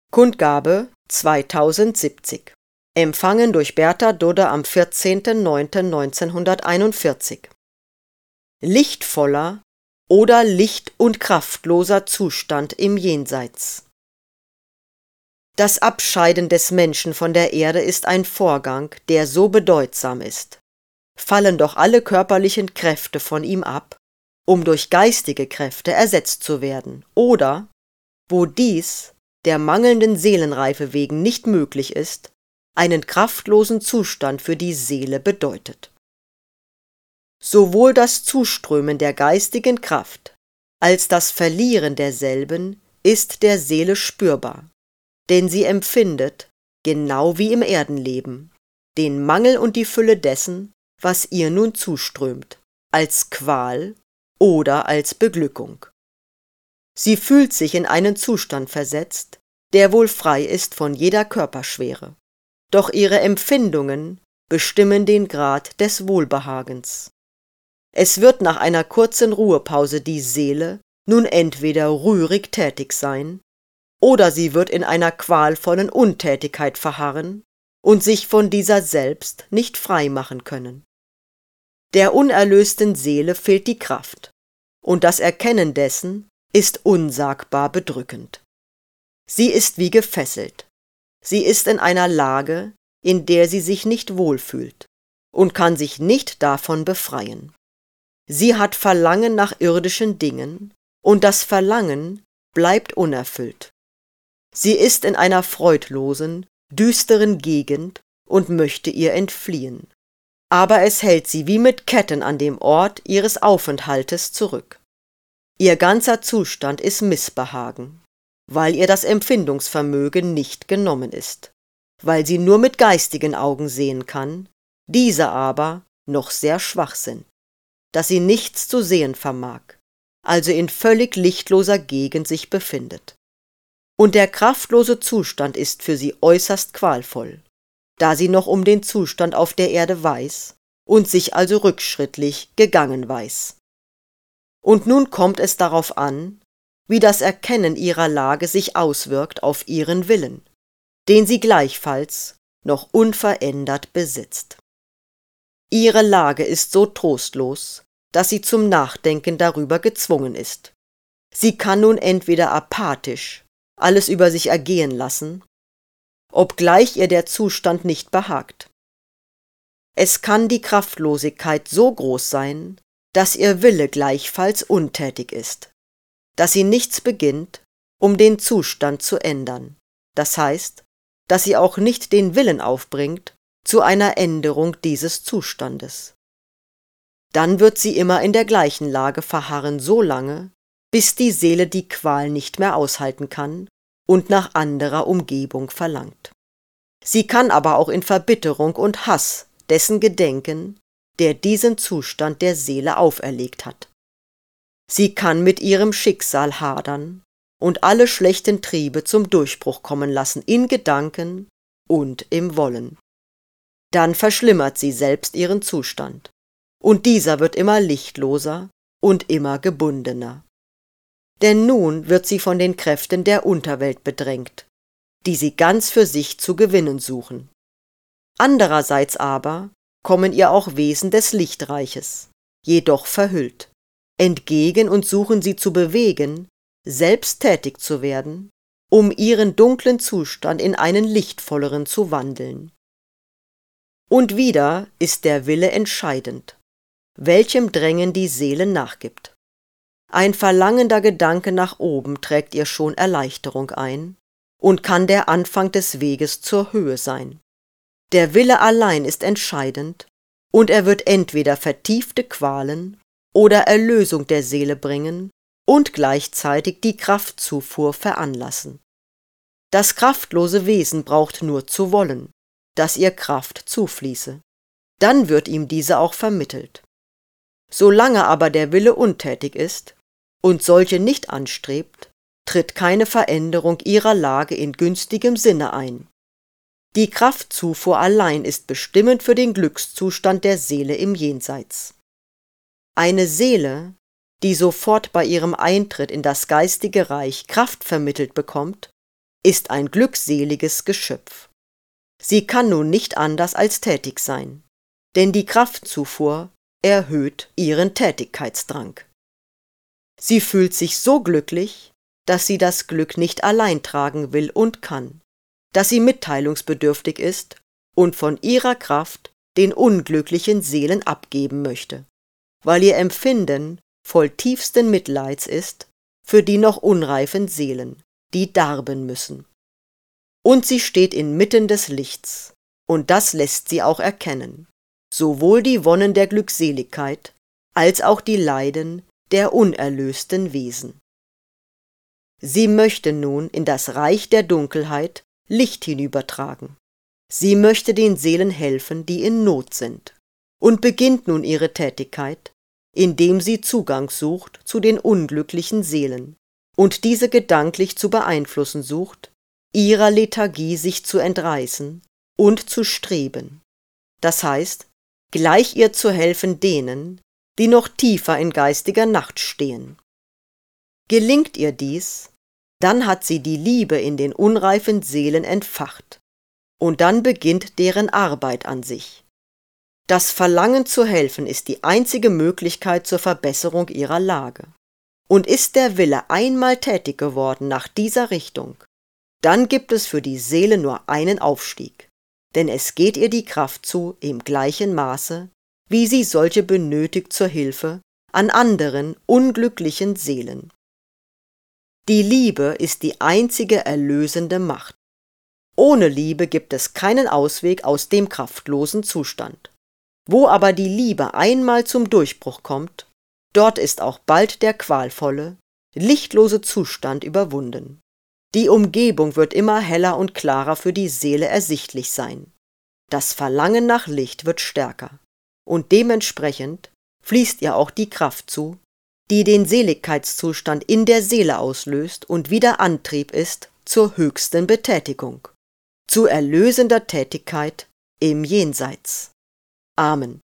Kundgabe 2070. Empfangen durch Bertha Dudde am 14.09.1941. Lichtvoller oder licht- und kraftloser Zustand im Jenseits. Das Abscheiden des Menschen von der Erde ist ein Vorgang, der so bedeutsam ist. Fallen doch alle körperlichen Kräfte von ihm ab, um durch geistige Kräfte ersetzt zu werden, oder, wo dies der mangelnden Seelenreife wegen nicht möglich ist, einen kraftlosen Zustand für die Seele bedeutet. Sowohl das Zuströmen der geistigen Kraft als das Verlieren derselben ist der Seele spürbar, denn sie empfindet, genau wie im Erdenleben, den Mangel und die Fülle dessen, was ihr nun zuströmt, als Qual oder als Beglückung. Sie fühlt sich in einen Zustand versetzt, der wohl frei ist von jeder Körperschwere. Doch ihre Empfindungen bestimmen den Grad des Wohlbehagens. Es wird nach einer kurzen Ruhepause die Seele nun entweder rührig tätig sein, oder sie wird in einer qualvollen Untätigkeit verharren und sich von dieser selbst nicht frei machen können. Der unerlösten Seele fehlt die Kraft, und das Erkennen dessen ist unsagbar bedrückend. Sie ist wie gefesselt. Sie ist in einer Lage, in der sie sich nicht wohlfühlt und kann sich nicht davon befreien. Sie hat Verlangen nach irdischen Dingen, und das Verlangen bleibt unerfüllt. Sie ist in einer freudlosen, düsteren Gegend und möchte ihr entfliehen. Aber es hält sie wie mit Ketten an dem Ort ihres Aufenthaltes zurück. Ihr ganzer Zustand ist Missbehagen, weil ihr das Empfindungsvermögen nicht genommen ist, weil sie nur mit geistigen Augen sehen kann, diese aber noch sehr schwach sind, dass sie nichts zu sehen vermag, also in völlig lichtloser Gegend sich befindet. Und der kraftlose Zustand ist für sie äußerst qualvoll, da sie noch um den Zustand auf der Erde weiß und sich also rückschrittlich gegangen weiß. Und nun kommt es darauf an, wie das Erkennen ihrer Lage sich auswirkt auf ihren Willen, den sie gleichfalls noch unverändert besitzt. Ihre Lage ist so trostlos, dass sie zum Nachdenken darüber gezwungen ist. Sie kann nun entweder apathisch alles über sich ergehen lassen, obgleich ihr der Zustand nicht behagt. Es kann die Kraftlosigkeit so groß sein, dass ihr Wille gleichfalls untätig ist, dass sie nichts beginnt, um den Zustand zu ändern, das heißt, dass sie auch nicht den Willen aufbringt zu einer Änderung dieses Zustandes. Dann wird sie immer in der gleichen Lage verharren so lange, bis die Seele die Qual nicht mehr aushalten kann und nach anderer Umgebung verlangt. Sie kann aber auch in Verbitterung und Hass dessen gedenken, der diesen Zustand der Seele auferlegt hat. Sie kann mit ihrem Schicksal hadern und alle schlechten Triebe zum Durchbruch kommen lassen in Gedanken und im Wollen. Dann verschlimmert sie selbst ihren Zustand, und dieser wird immer lichtloser und immer gebundener. Denn nun wird sie von den Kräften der Unterwelt bedrängt, die sie ganz für sich zu gewinnen suchen. Andererseits aber kommen ihr auch Wesen des Lichtreiches, jedoch verhüllt, entgegen und suchen sie zu bewegen, selbst tätig zu werden, um ihren dunklen Zustand in einen lichtvolleren zu wandeln. Und wieder ist der Wille entscheidend, welchem Drängen die Seele nachgibt. Ein verlangender Gedanke nach oben trägt ihr schon Erleichterung ein und kann der Anfang des Weges zur Höhe sein. Der Wille allein ist entscheidend, und er wird entweder vertiefte Qualen oder Erlösung der Seele bringen und gleichzeitig die Kraftzufuhr veranlassen. Das kraftlose Wesen braucht nur zu wollen, dass ihr Kraft zufließe. Dann wird ihm diese auch vermittelt. Solange aber der Wille untätig ist und solche nicht anstrebt, tritt keine Veränderung ihrer Lage in günstigem Sinne ein. Die Kraftzufuhr allein ist bestimmend für den Glückszustand der Seele im Jenseits. Eine Seele, die sofort bei ihrem Eintritt in das geistige Reich Kraft vermittelt bekommt, ist ein glückseliges Geschöpf. Sie kann nun nicht anders als tätig sein, denn die Kraftzufuhr erhöht ihren Tätigkeitsdrang. Sie fühlt sich so glücklich, dass sie das Glück nicht allein tragen will und kann, dass sie mitteilungsbedürftig ist und von ihrer Kraft den unglücklichen Seelen abgeben möchte, weil ihr Empfinden voll tiefsten Mitleids ist für die noch unreifen Seelen, die darben müssen. Und sie steht inmitten des Lichts, und das lässt sie auch erkennen, sowohl die Wonnen der Glückseligkeit als auch die Leiden der unerlösten Wesen. Sie möchte nun in das Reich der Dunkelheit Licht hinübertragen. Sie möchte den Seelen helfen, die in Not sind, und beginnt nun ihre Tätigkeit, indem sie Zugang sucht zu den unglücklichen Seelen und diese gedanklich zu beeinflussen sucht, ihrer Lethargie sich zu entreißen und zu streben. Das heißt, gleich ihr zu helfen denen, die noch tiefer in geistiger Nacht stehen. Gelingt ihr dies, dann hat sie die Liebe in den unreifen Seelen entfacht, und dann beginnt deren Arbeit an sich. Das Verlangen zu helfen ist die einzige Möglichkeit zur Verbesserung ihrer Lage. Und ist der Wille einmal tätig geworden nach dieser Richtung, dann gibt es für die Seele nur einen Aufstieg, denn es geht ihr die Kraft zu im gleichen Maße, wie sie solche benötigt zur Hilfe an anderen unglücklichen Seelen. Die Liebe ist die einzige erlösende Macht. Ohne Liebe gibt es keinen Ausweg aus dem kraftlosen Zustand. Wo aber die Liebe einmal zum Durchbruch kommt, dort ist auch bald der qualvolle, lichtlose Zustand überwunden. Die Umgebung wird immer heller und klarer für die Seele ersichtlich sein. Das Verlangen nach Licht wird stärker, und dementsprechend fließt ihr auch die Kraft zu, die den Seligkeitszustand in der Seele auslöst und wieder Antrieb ist zur höchsten Betätigung, zu erlösender Tätigkeit im Jenseits. Amen.